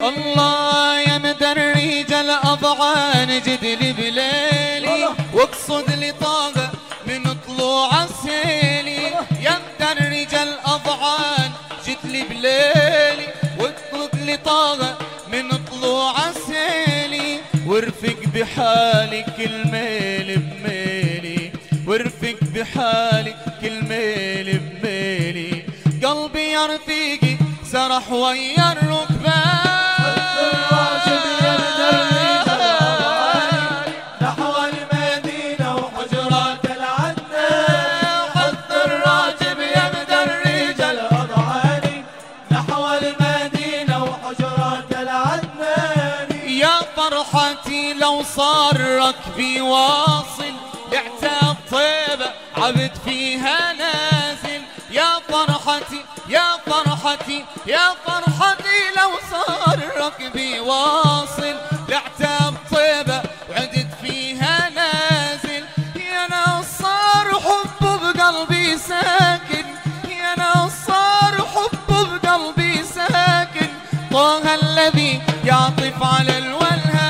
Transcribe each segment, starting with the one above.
الله يا مدرج الأضعان جد لي بليلي واقصد لي طاقة من طلوع السيلي. يا مدرج الأضعان جد لي بليلي واقصد لي طاقة من طلوع السيلي. وارفق بحالي كل ميل بميلي، وارفق بحالي كل ميل بميلي. قلبي يا رفيقي سرح ويا الركبان نحو المدينة وحجرات العدنان. حث الراكب يمدرج الأضعان نحو المدينة وحجرات العدنان. يا فرحتي لو صار ركبي واصل لعتاب طيبة عبد فيها نازل. يا فرحتي يا فرحتي يا فرحتي لو صار ركبي واصل لعتاب طيبة وعدت فيها نازل. يا نصار حبه بقلبي ساكن، يا نصار حبه بقلبي ساكن. طه الذي يعطف على الولهان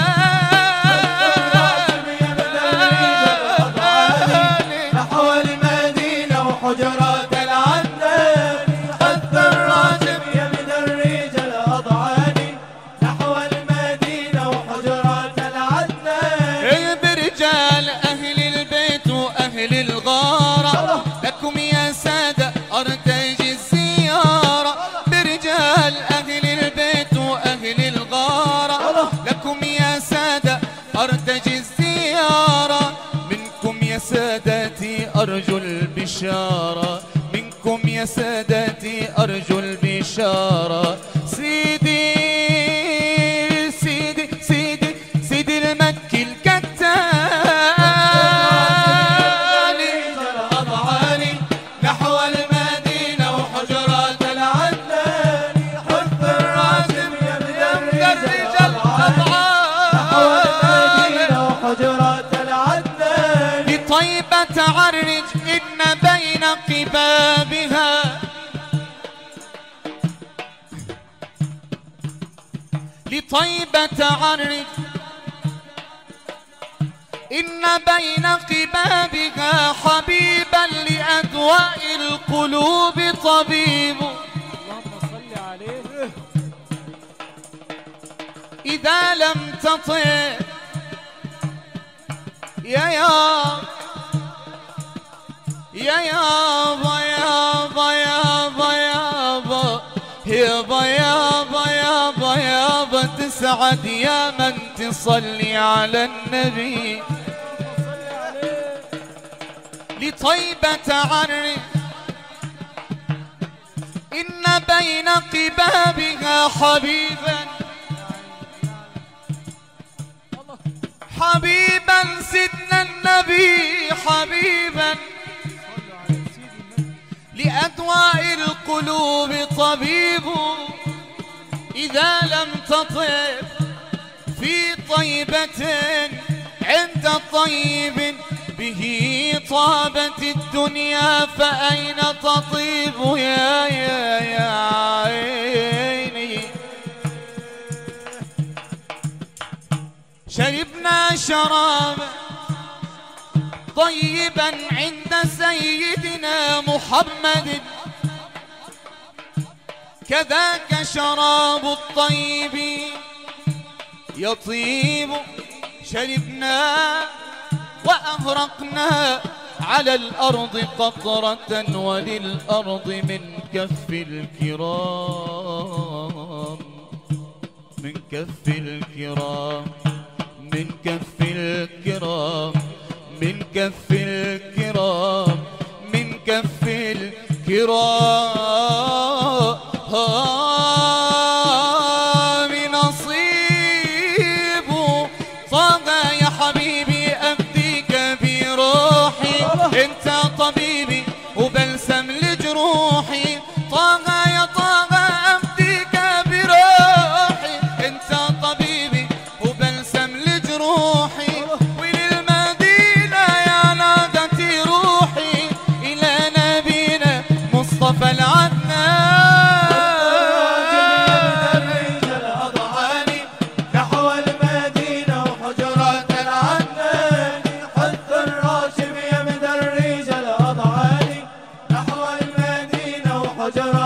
نحو المدينة وحجرات العدنان. حث الراكب يمدرج الأضعان نحو المدينة وحجرات العدنان. برجال أهل البيت وأهل الغارة لكم يا سادة أرتجي الزيارة. برجال أهل البيت وأهل الغارة لكم يا سادة أرتجي الزيارة. منكم يا سادتي أرجو البشارة، منكم يا سادتي أرجو البشارة. سيدي سيدي سيدي سيدي المكي الكتالي الأضعاني نحو المدينة وحجرات العدنان. حث الراكب يمدرج الأضعان نحو المدينة وحجرات العدنان. لطيبة عرج إن بين قبابها لطيبة عرج إن بين قبابها حبيبا لأدواء القلوب طبيب. اللهم صل عليه. إذا لم تطع يا يابا يابا يابا يابا يابا يابا يابا يابا تسعد يا من تصلي على النبي. لطيبة عرج إن بين قبابها حبيبا حبيبا سيدنا النبي حبيبا لأدواء القلوب طبيب. إذا لم تطب في طيبة عند طيب به طابت الدنيا فأين تطيب يا عيني. شربنا شرابا طيبا عند سيدنا محمد كذاك شراب الطيب يطيب. شربنا وأهرقنا على الأرض قطرة وللأرض من كف الكرام من كف الكرام من كف الكرام من كف الكرام من كف الكرام نصيب. طه يا حبيبي أفديك بروحي انت طبيبي وبلسم لجروحي. طه يا طه أفديك بروحي انت طبيبي وبلسم لجروحي. وللمدينة يا ناقتي روحي إلى نبينا مصطفى هاشم يا مدرج الأضعالي نحو المدينة وحجر